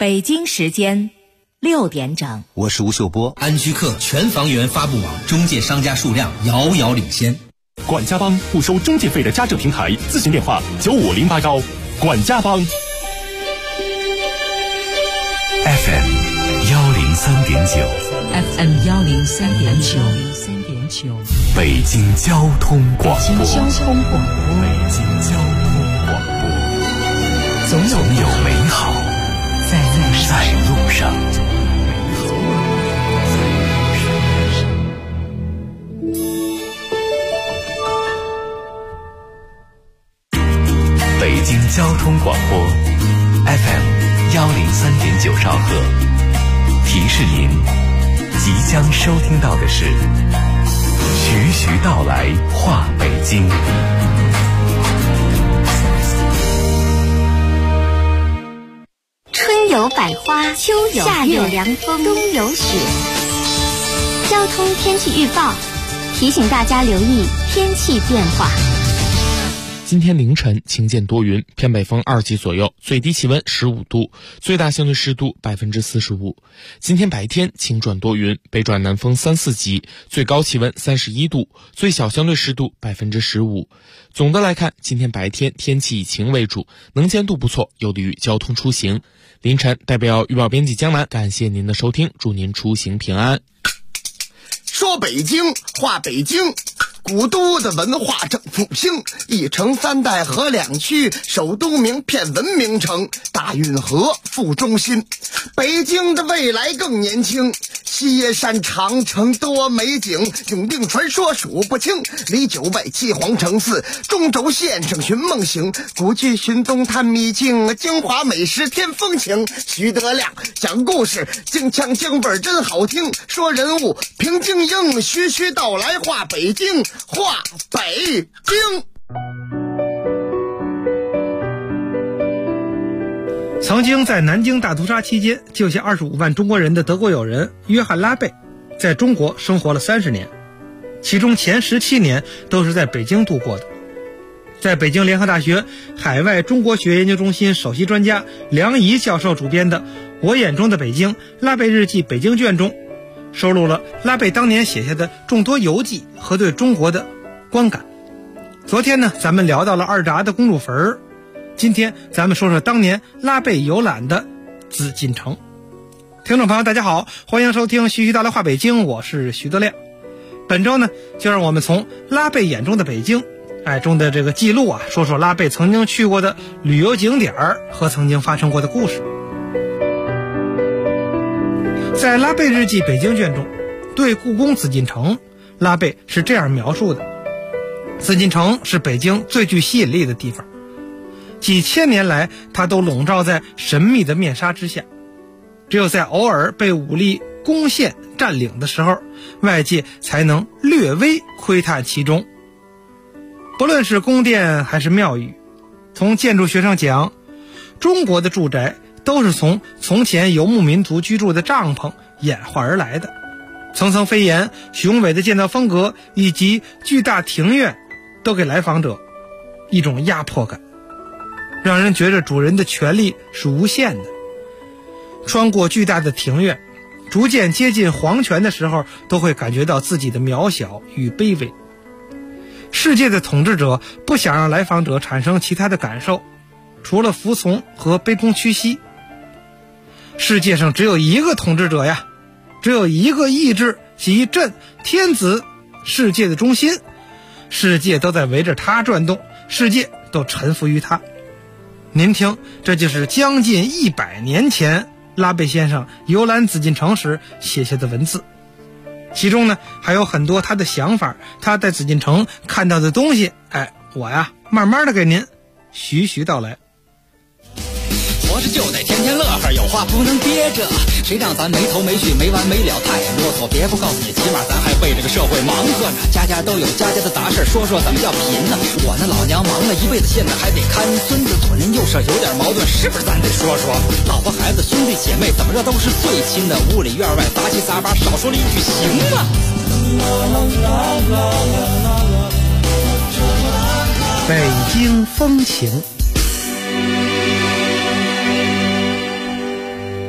北京时间6点整， 我是吴秀波。 安居客全房源发布网中介商家数量遥遥领先。 管家帮不收中介费的家政平台，咨询电话95081。管家帮 FM 103.9 FM 103.9， 北京交通广播。 北京交通广播，总有美好在路上。 北京交通广播 FM 103.9兆赫，提示您即将收听到的是徐徐道来话北京。 春有百花，秋有夏有凉风，冬有雪。交通天气预报提醒大家留意天气变化。 今天凌晨晴间多云，偏北风2级左右，最低气温15度，最大相对湿度45%。今天白天晴转多云，北转南风3、4级，最高气温31度，最小相对湿度15%。总的来看，今天白天天气以晴为主，能见度不错，有利于交通出行。凌晨代表预报编辑江南，感谢您的收听，祝您出行平安。 说北京话北京，古都的文化正复兴，一城3代合2区，首都名片文明城，大运河副中心。北京的未来更年轻，西耶山长城多美景，永定传说数不清，离9外7皇城4，中轴线上寻梦行，古剧寻踪探秘境，京华美食添风情。徐德亮讲故事，京腔京味真好听，说人物评京英，徐徐道来话北京，话北京。 曾经在南京大屠杀期间救下25万中国人的德国友人约翰·拉贝，在中国生活了30年，其中前17年都是在北京度过的。在北京联合大学海外中国学研究中心首席专家梁怡教授主编的《我眼中的北京：拉贝日记北京卷》中，收录了拉贝当年写下的众多游记和对中国的观感。昨天呢，咱们聊到了二闸的公主坟，今天咱们说说当年拉贝游览的紫禁城。听众朋友大家好，欢迎收听徐徐道来话北京，我是徐德亮。本周呢，就让我们从拉贝眼中的北京中的这个记录说说拉贝曾经去过的旅游景点和曾经发生过的故事。在拉贝日记北京卷中，对故宫紫禁城，拉贝是这样描述的：紫禁城是北京最具吸引力的地方，几千年来它都笼罩在神秘的面纱之下，只有在偶尔被武力攻陷占领的时候，外界才能略微窥探其中。不论是宫殿还是庙宇，从建筑学上讲，中国的住宅都是从前游牧民族居住的帐篷演化而来的。层层飞檐、雄伟的建造风格以及巨大庭院，都给来访者一种压迫感，让人觉得主人的权力是无限的。穿过巨大的庭院，逐渐接近皇权的时候，都会感觉到自己的渺小与卑微。世界的统治者不想让来访者产生其他的感受，除了服从和卑躬屈膝。世界上只有一个统治者呀，只有一个意志，即朕天子，世界的中心，世界都在围着他转动，世界都臣服于他。您听，这就是将近100年前拉贝先生游览紫禁城时写下的文字，其中呢还有很多他的想法，他在紫禁城看到的东西，我慢慢的给您徐徐道来。 活着就得天天乐呵，有话不能憋着，谁让咱没头没绪没完没了，太啰嗦。别不告诉你，起码咱还为这个社会忙活呢。家家都有家家的杂事，说说怎么叫贫呢？我那老娘忙了一辈子，现在还得看孙子，左邻右舍有点矛盾，是不是咱得说说？老婆孩子兄弟姐妹怎么着都是最亲的，屋里院外杂七杂八，少说了一句行吗？ 北京风情。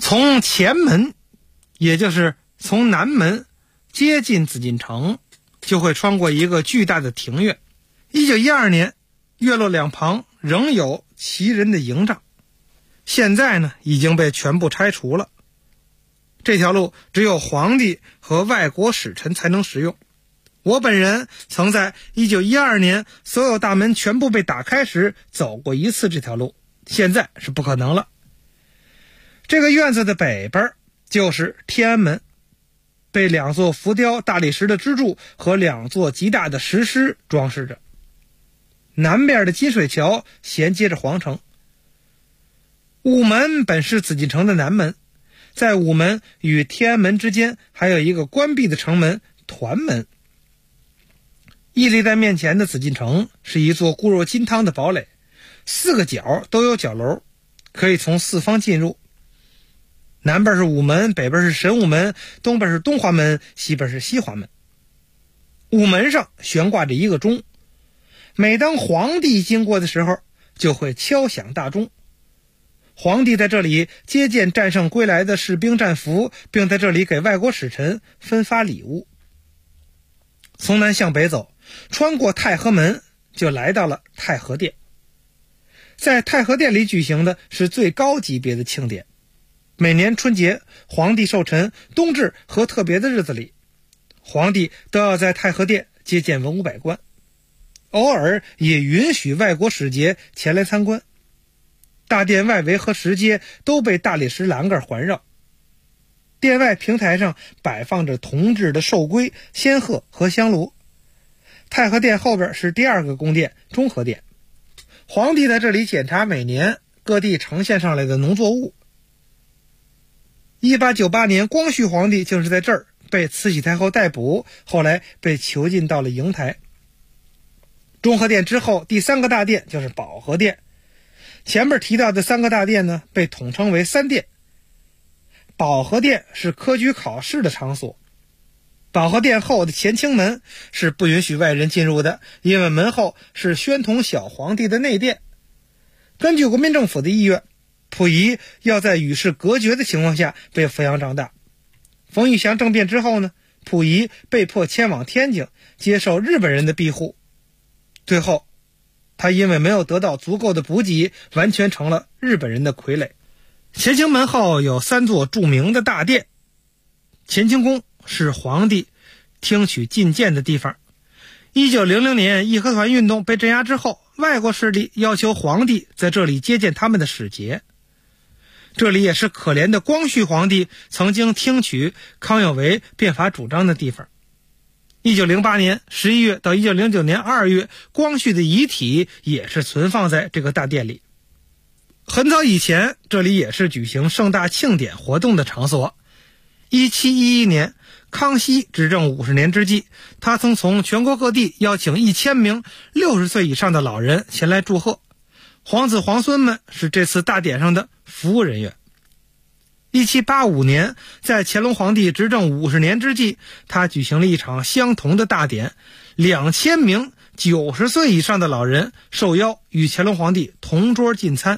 从前门，也就是从南门接近紫禁城，就会穿过一个巨大的庭院。1912年，院落两旁仍有旗人的营帐，现在呢已经被全部拆除了。这条路只有皇帝和外国使臣才能使用。我本人曾在1912年所有大门全部被打开时走过一次这条路，现在是不可能了。这个院子的北边就是天安门，被2座浮雕大理石的支柱和2座极大的石狮装饰着。南边的金水桥衔接着皇城。午门本是紫禁城的南门，在午门与天安门之间还有一个关闭的城门团门。屹立在面前的紫禁城是一座固若金汤的堡垒，4个角都有角楼，可以从4方进入。南边是午门，北边是神武门，东边是东华门，西边是西华门。午门上悬挂着一个钟，每当皇帝经过的时候就会敲响大钟。皇帝在这里接见战胜归来的士兵战俘，并在这里给外国使臣分发礼物。从南向北走，穿过太和门就来到了太和殿。在太和殿里举行的是最高级别的庆典。每年春节，皇帝寿辰、冬至和特别的日子里，皇帝都要在太和殿接见文武百官，偶尔也允许外国使节前来参观。大殿外围和石阶都被大理石栏杆环绕，殿外平台上摆放着铜制的寿龟、仙鹤和香炉。太和殿后边是第2个宫殿中和殿，皇帝在这里检查每年各地呈现上来的农作物。1898年，光绪皇帝就是在这儿被慈禧太后逮捕，后来被囚禁到了瀛台。中和殿之后，第3个大殿就是保和殿。前面提到的3个大殿呢，被统称为3殿。保和殿是科举考试的场所。保和殿后的乾清门是不允许外人进入的，因为门后是宣统小皇帝的内殿。根据国民政府的意愿，溥仪要在与世隔绝的情况下被抚养长大。冯玉祥政变之后呢，溥仪被迫迁往天津，接受日本人的庇护。最后他因为没有得到足够的补给，完全成了日本人的傀儡。乾清门后有3座著名的大殿。乾清宫是皇帝听取进谏的地方。1900年义和团运动被镇压之后，外国势力要求皇帝在这里接见他们的使节。这里也是可怜的光绪皇帝曾经听取康有为变法主张的地方。1908年11月到1909年2月，光绪的遗体也是存放在这个大殿里。很早以前，这里也是举行盛大庆典活动的场所。1711年，康熙执政50年之际，他曾从全国各地邀请1000名60岁以上的老人前来祝贺。皇子皇孙们是这次大典上的服务人员。1785年，在乾隆皇帝执政50年之际，他举行了一场相同的大典，2000名90岁以上的老人受邀与乾隆皇帝同桌进餐。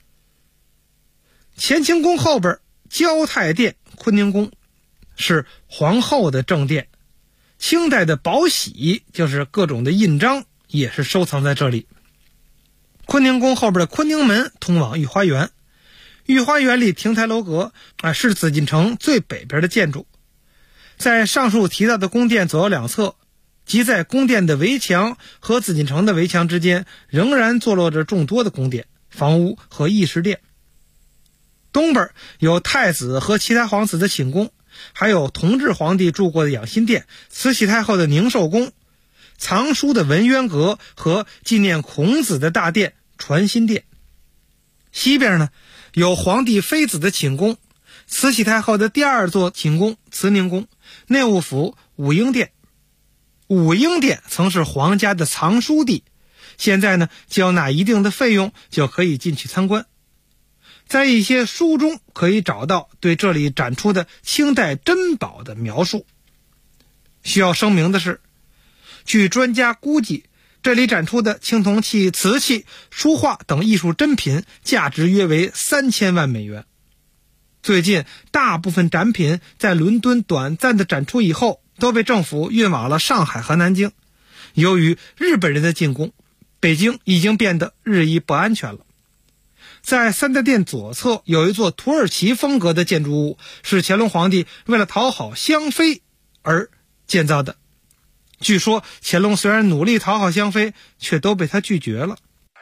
乾清宫后边交泰殿坤宁宫是皇后的正殿，清代的宝玺就是各种的印章也是收藏在这里。坤宁宫后边的坤宁门通往御花园，御花园里亭台楼阁是紫禁城最北边的建筑。在上述提到的宫殿左右两侧，即在宫殿的围墙和紫禁城的围墙之间，仍然坐落着众多的宫殿、房屋和议事殿。东边有太子和其他皇子的寝宫，还有同治皇帝住过的养心殿、慈禧太后的宁寿宫、藏书的文渊阁和纪念孔子的大殿传心殿。西边呢，有皇帝妃子的寝宫、慈禧太后的第2座寝宫慈宁宫、内务府武英殿。武英殿曾是皇家的藏书地，现在呢，交纳一定的费用就可以进去参观。在一些书中可以找到对这里展出的清代珍宝的描述。需要声明的是，据专家估计，这里展出的青铜器、瓷器、书画等艺术珍品价值约为3000万美元。 最近大部分展品在伦敦短暂的展出以后，都被政府运往了上海和南京。由于日本人的进攻，北京已经变得日益不安全了。在三大殿左侧有一座土耳其风格的建筑物，是乾隆皇帝为了讨好香妃而建造的。据说乾隆虽然努力讨好香妃，却都被他拒绝了。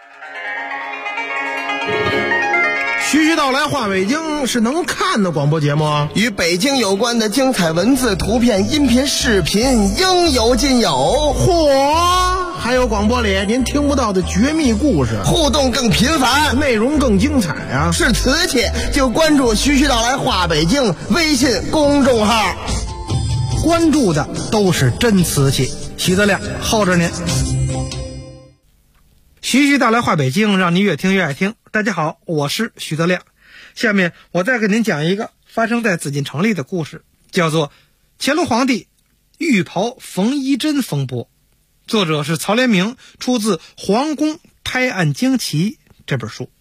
徐徐道来话北京是能看的广播节目， 与北京有关的精彩文字、图片、音频、视频应有尽有。 嚯！还有广播里您听不到的绝密故事， 互动更频繁， 内容更精彩啊！ 是瓷器就关注徐徐道来话北京微信公众号， 关注的都是真瓷器。徐德亮候着您。徐徐道来话北京，让您越听越爱听。大家好，我是徐德亮。下面我再给您讲一个发生在紫禁城里的故事，叫做乾隆皇帝御袍缝衣针风波。作者是曹连明，出自《皇宫拍案惊奇》这本书。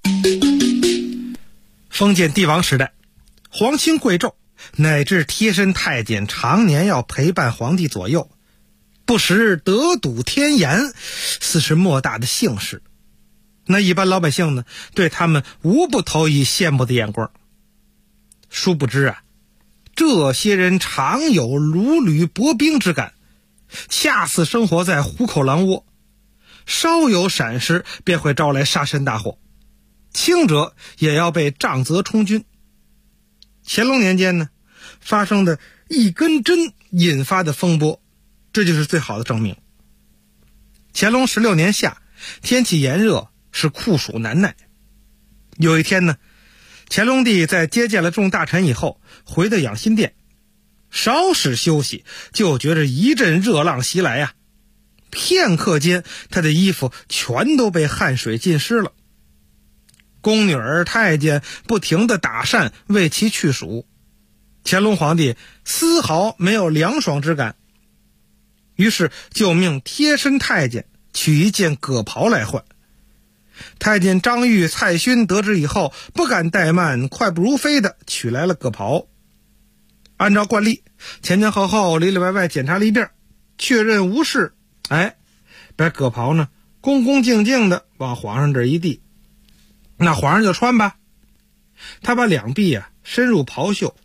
封建帝王时代，皇亲贵胄乃至贴身太监常年要陪伴皇帝左右，不时得睹天颜，似是莫大的幸事。那一般老百姓呢，对他们无不投以羡慕的眼光。殊不知啊，这些人常有如履薄冰之感，恰似生活在虎口狼窝，稍有闪失便会招来杀身大祸，轻者也要被杖责充军。乾隆年间呢，发生的一根针引发的风波，这就是最好的证明。乾隆16年夏，天气炎热，是酷暑难耐。有一天呢，乾隆帝在接见了众大臣以后，回到养心殿，稍事休息，就觉着一阵热浪袭来啊！片刻间，他的衣服全都被汗水浸湿了。宫女儿、太监不停地打扇为其去暑，乾隆皇帝丝毫没有凉爽之感，于是就命贴身太监取一件葛袍来换。太监张玉、蔡勋得知以后，不敢怠慢，快步如飞地取来了葛袍。按照惯例，前后后里里外外检查了一遍，确认无事，把葛袍呢恭恭敬敬地往皇上这一递，那皇上就穿吧。他把两臂深入袍袖，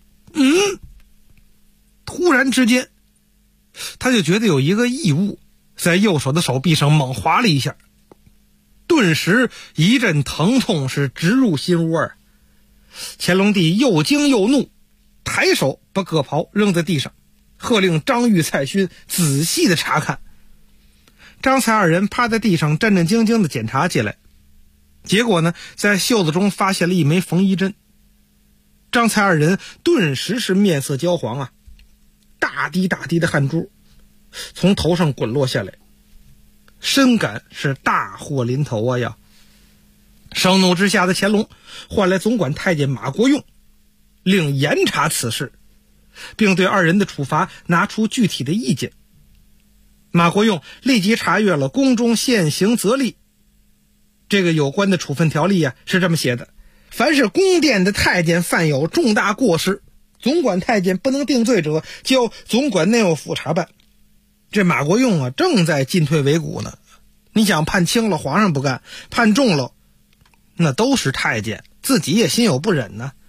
突然之间，他就觉得有一个异物在右手的手臂上猛划了一下，顿时一阵疼痛是直入心窝。乾隆帝又惊又怒，抬手把葛袍扔在地上，喝令张玉、蔡勋仔细的查看。张蔡二人趴在地上战战兢兢的检查起来，结果呢，在袖子中发现了一枚缝衣针。张蔡二人顿时是面色焦黄啊，大滴大滴的汗珠从头上滚落下来，深感是大祸临头啊呀！盛怒之下的乾隆唤来总管太监马国用，令严查此事，并对二人的处罚拿出具体的意见。马国用立即查阅了宫中现行则例，这个有关的处分条例是这么写的：凡是宫殿的太监犯有重大过失，总管太监不能定罪者，就总管内务府查办。这马国用正在进退维谷呢，你想判轻了皇上不干，判重了那都是太监，自己也心有不忍呢。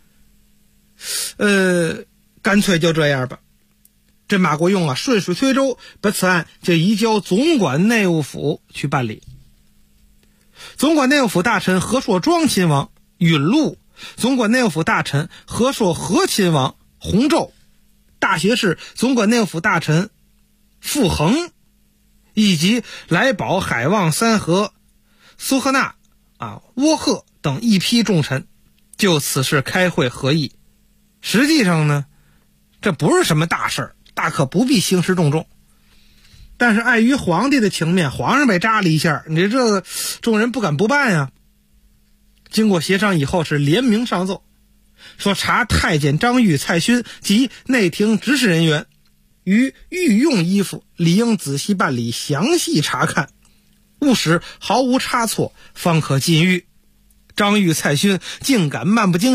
干脆就这样吧。这马国用顺水推舟，把此案就移交总管内务府去办理。总管内务府大臣和硕庄亲王允禄，总管内务府大臣和硕和亲王洪胄，大学士总管内务府大臣傅恒，以及来宝、海望、三河、苏赫纳、沃赫等一批重臣就此事开会合议。实际上呢，这不是什么大事儿，大可不必兴师动众。但是碍于皇帝的情面，皇上被扎了一下，你这个众人不敢不办呀。经过协商以后，是联名上奏，说查太监张玉、蔡勋及内廷执事人员于御用衣服理应仔细办理，详细查看，务使毫无差错，方可进狱。张玉、蔡勋竟敢漫不经心，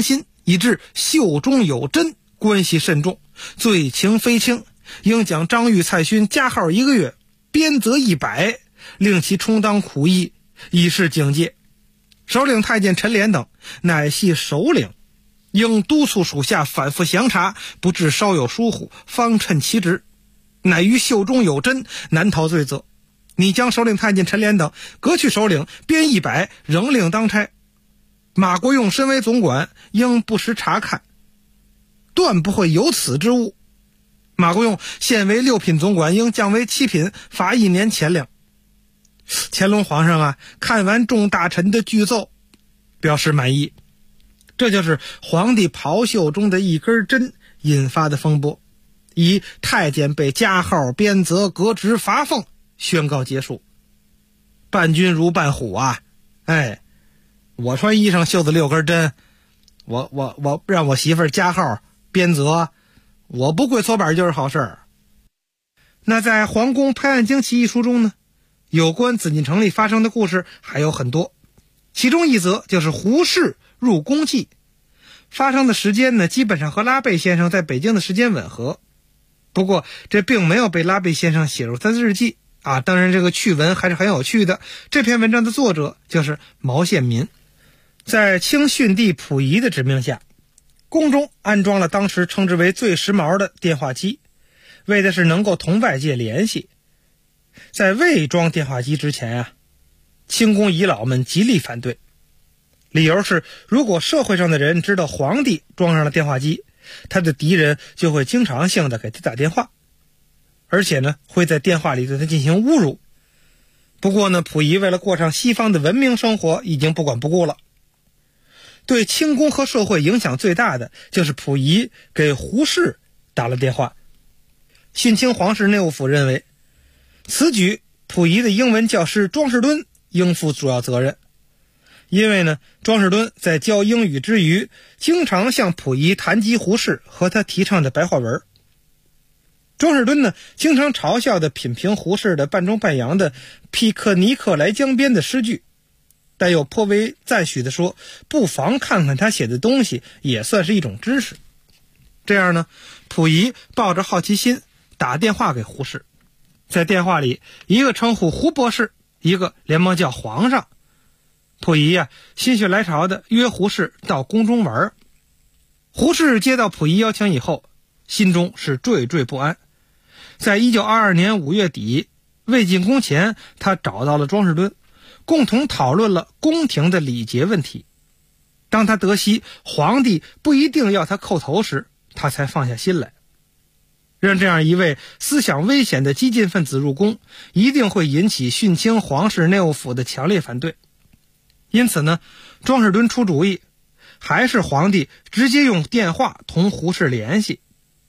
以致袖中有针，关系甚重，罪情非轻，应将张玉、蔡勋加号1个月，鞭责100，令其充当苦役，以示警戒。首领太监陈莲等乃系首领，应督促属下反复详查，不致稍有疏忽，方称其职。乃于袖中有针，难逃罪责。你将首领太监陈莲等革去首领，鞭100，仍令当差。马国用身为总管，应不时查看，断不会有此之物。马国用现为6品总管，应降为7品，罚1年钱粮。乾隆皇上啊，看完众大臣的具奏，表示满意。这就是皇帝袍袖中的一根针引发的风波，以太监被加号、鞭责、革职、罚俸宣告结束。伴君如伴虎啊！哎，我穿衣裳袖子6根针，我让我媳妇儿加号、鞭责，我不跪搓板就是好事儿。那在《皇宫拍案惊奇》一书中呢，有关紫禁城里发生的故事还有很多，其中一则就是胡适入宫记，发生的时间呢，基本上和拉贝先生在北京的时间吻合。不过这并没有被拉贝先生写入他的日记啊，当然这个趣闻还是很有趣的。这篇文章的作者就是毛宪民。在清训帝溥仪的指命下，宫中安装了当时称之为最时髦的电话机，为的是能够同外界联系。在未装电话机之前啊，清宫遗老们极力反对，理由是如果社会上的人知道皇帝装上了电话机，他的敌人就会经常性的给他打电话，而且呢会在电话里对他进行侮辱。不过呢，溥仪为了过上西方的文明生活，已经不管不顾了。对清宫和社会影响最大的就是溥仪给胡适打了电话。训清皇室内务府认为，此举溥仪的英文教师庄士敦应负主要责任。因为呢，庄士敦在教英语之余，经常向溥仪谈及胡适和他提倡的白话文。庄士敦呢，经常嘲笑地品评胡适的半中半洋的皮克尼克来江边的诗句，但又颇为赞许地说，不妨看看他写的东西，也算是一种知识。这样呢，溥仪抱着好奇心打电话给胡适，在电话里，一个称呼胡博士，一个连忙叫皇上。溥仪呀，心血来潮的约胡适到宫中玩。胡适接到溥仪邀请以后，心中是惴惴不安。在1922年5月底，未进宫前，他找到了庄士敦，共同讨论了宫廷的礼节问题。当他得悉皇帝不一定要他叩头时，他才放下心来。让这样一位思想危险的激进分子入宫，一定会引起训清皇室内务府的强烈反对。因此呢，庄士敦出主意，还是皇帝直接用电话同胡适联系。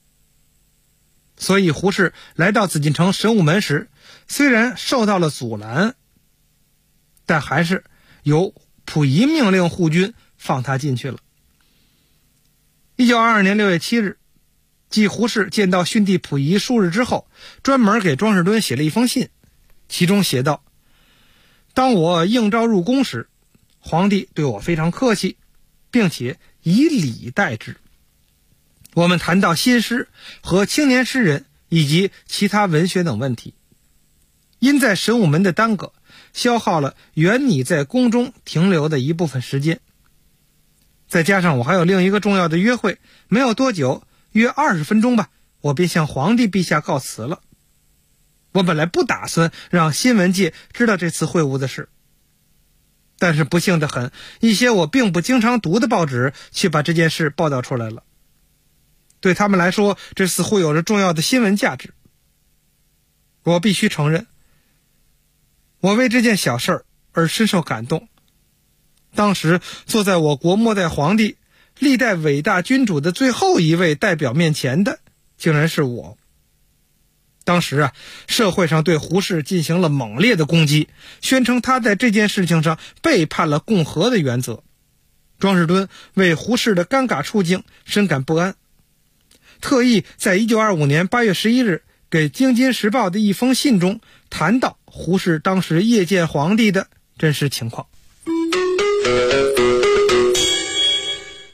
所以胡适来到紫禁城神武门时，虽然受到了阻拦，但还是由溥仪命令护军放他进去了。1922年6月7日，继胡适见到训帝溥仪数日之后，专门给庄士敦写了一封信，其中写道：当我应召入宫时，皇帝对我非常客气，并且以礼待之。我们谈到新诗和青年诗人以及其他文学等问题，因在神武门的耽搁，消耗了原你在宫中停留的一部分时间。再加上我还有另一个重要的约会，没有多久，约20分钟吧，我便向皇帝陛下告辞了。我本来不打算让新闻界知道这次会晤的事，但是不幸的很，一些我并不经常读的报纸却把这件事报道出来了。对他们来说，这似乎有着重要的新闻价值。我必须承认，我为这件小事而深受感动。当时坐在我国末代皇帝、历代伟大君主的最后一位代表面前的，竟然是我。当时啊，社会上对胡适进行了猛烈的攻击，宣称他在这件事情上背叛了共和的原则。庄士敦为胡适的尴尬处境深感不安，特意在1925年8月11日给《京津时报》的一封信中谈到胡适当时夜见皇帝的真实情况。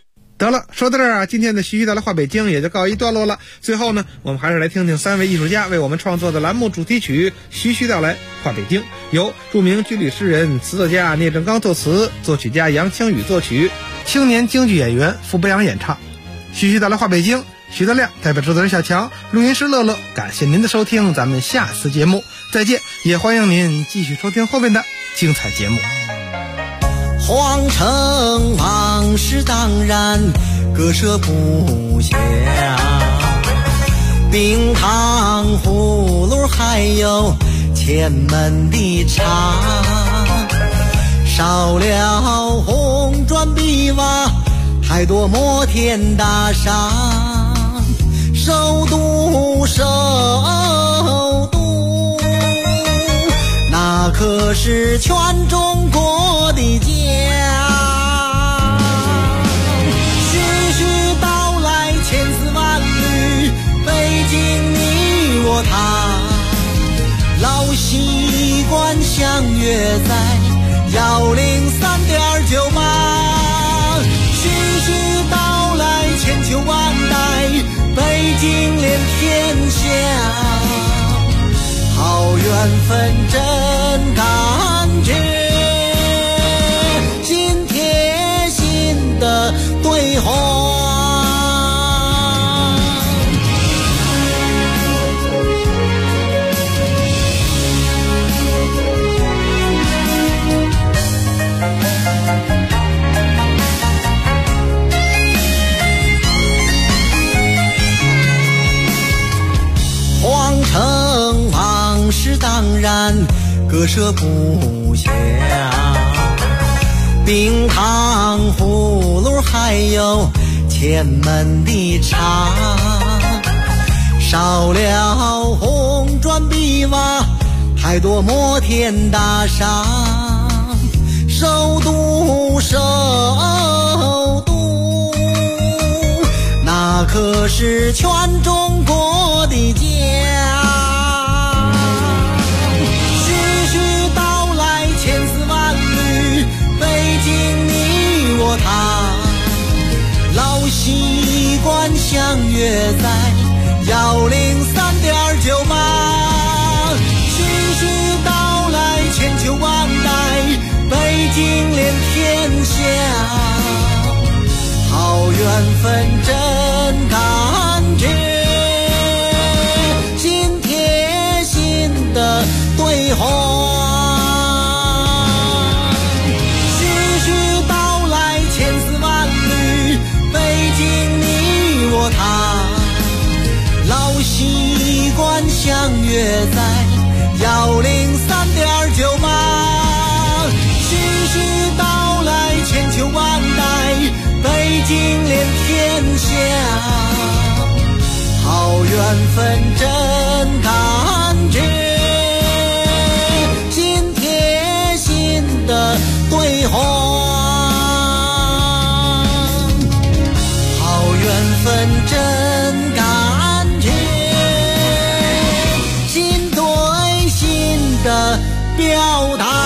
得了，说到这儿啊，今天的徐徐道来话北京也就告一段落了。最后呢，我们还是来听听3位艺术家为我们创作的栏目主题曲《徐徐道来话北京》，由著名军旅诗人、词作家聂正刚作词，作曲家杨清宇作曲，青年京剧演员傅博阳演唱。徐徐道来话北京，徐德亮代表制作人小强，录音师乐乐，感谢您的收听，咱们下次节目再见，也欢迎您继续收听后面的精彩节目。 皇城往事当然割舍不下，冰糖葫芦还有前门的茶，少了红砖碧瓦，太多摩天大厦，首都那可是全中国的家。徐徐道来千丝万缕，北京你我他，老习惯相约在103.98。徐徐道来千秋万代，北京连天下，好缘分真感觉，心贴心的对话。皇城往事当然割舍不下，冰糖葫芦还有前门的茶，少了红砖碧瓦，太多摩天大厦，首都那可是全中国的家。徐徐道来千丝万缕，北京你我他，老习惯相约在103.98。徐徐道来千秋万代，北京连天下，好缘分真感觉，心贴心的对话。徐徐道来千丝万缕，北京你我他，老习惯相约在103.98。徐徐道来千秋万代，北京连天下，好缘分真感觉，心贴心的对话。好缘分真感觉，心对心的表达。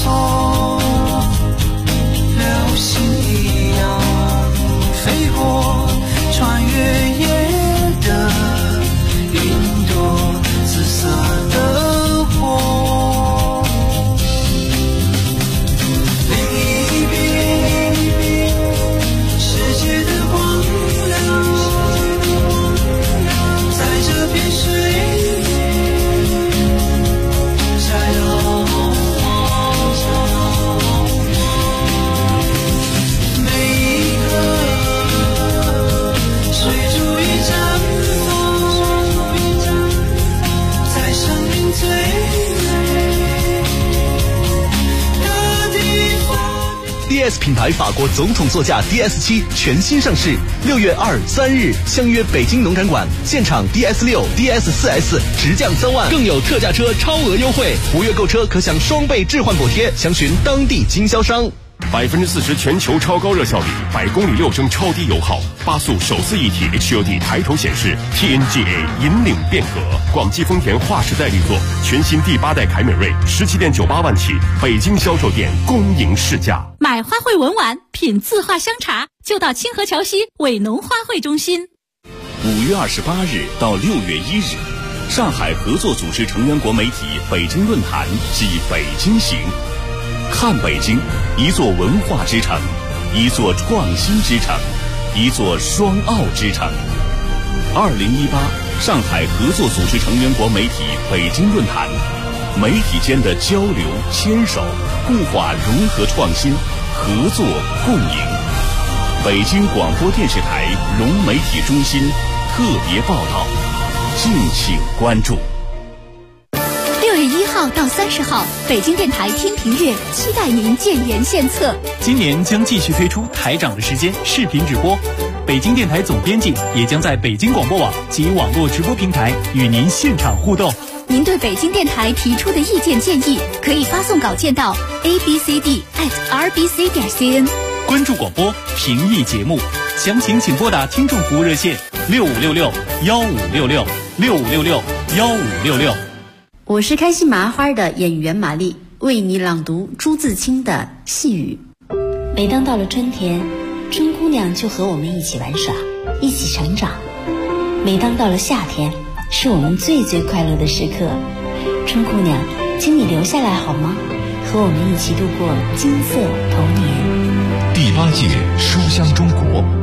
索，流星一样飞过，穿越夜的云朵，紫色的火。另一边，世界的光亮，在这片水彩虹。每一个水珠已绽放，在生命最美的地方。 DS 品牌法国总统座驾 DS7 全新上市，6月2、3日相约北京农展馆，现场 DS6、DS4S 直降3万，更有特价车超额优惠，5月购车可享双倍置换补贴，详询当地经销商。 40%全球超高热效率，100公里6升超低油耗，8速手自一体 HUD 抬头显示 ，TNGA 引领变革。广汽丰田划时代力作，全新第8代凯美瑞17.98万起，北京销售店公营试驾。 买花卉文玩，品字画香茶，就到清河桥西伟农花卉中心。 5月28日到6月1日，上海合作组织成员国媒体北京论坛暨北京行。看北京，一座文化之城，一座创新之城，一座双奥之城。2018上海合作组织成员国媒体北京论坛，媒体间的交流牵手，固化融合创新，合作共赢。北京广播电视台融媒体中心特别报道，敬请关注。 6月1号到30号，北京电台天平日，期待您建言献策。 今年将继续推出台长的时间视频直播，北京电台总编辑也将在北京广播网及网络直播平台与您现场互动。 您对北京电台提出的意见建议，可以发送稿件到 abcd@rbc.cn。 关注广播，评议节目，详情请拨打听众服务热线6566-1566，6566-1566。 我是开心麻花的演员玛丽，为你朗读朱自清的《细雨》。 每当到了春天，春姑娘就和我们一起玩耍，一起成长。每当到了夏天，是我们最快乐的时刻。春姑娘，请你留下来好吗？和我们一起度过金色童年。 第8届书香中国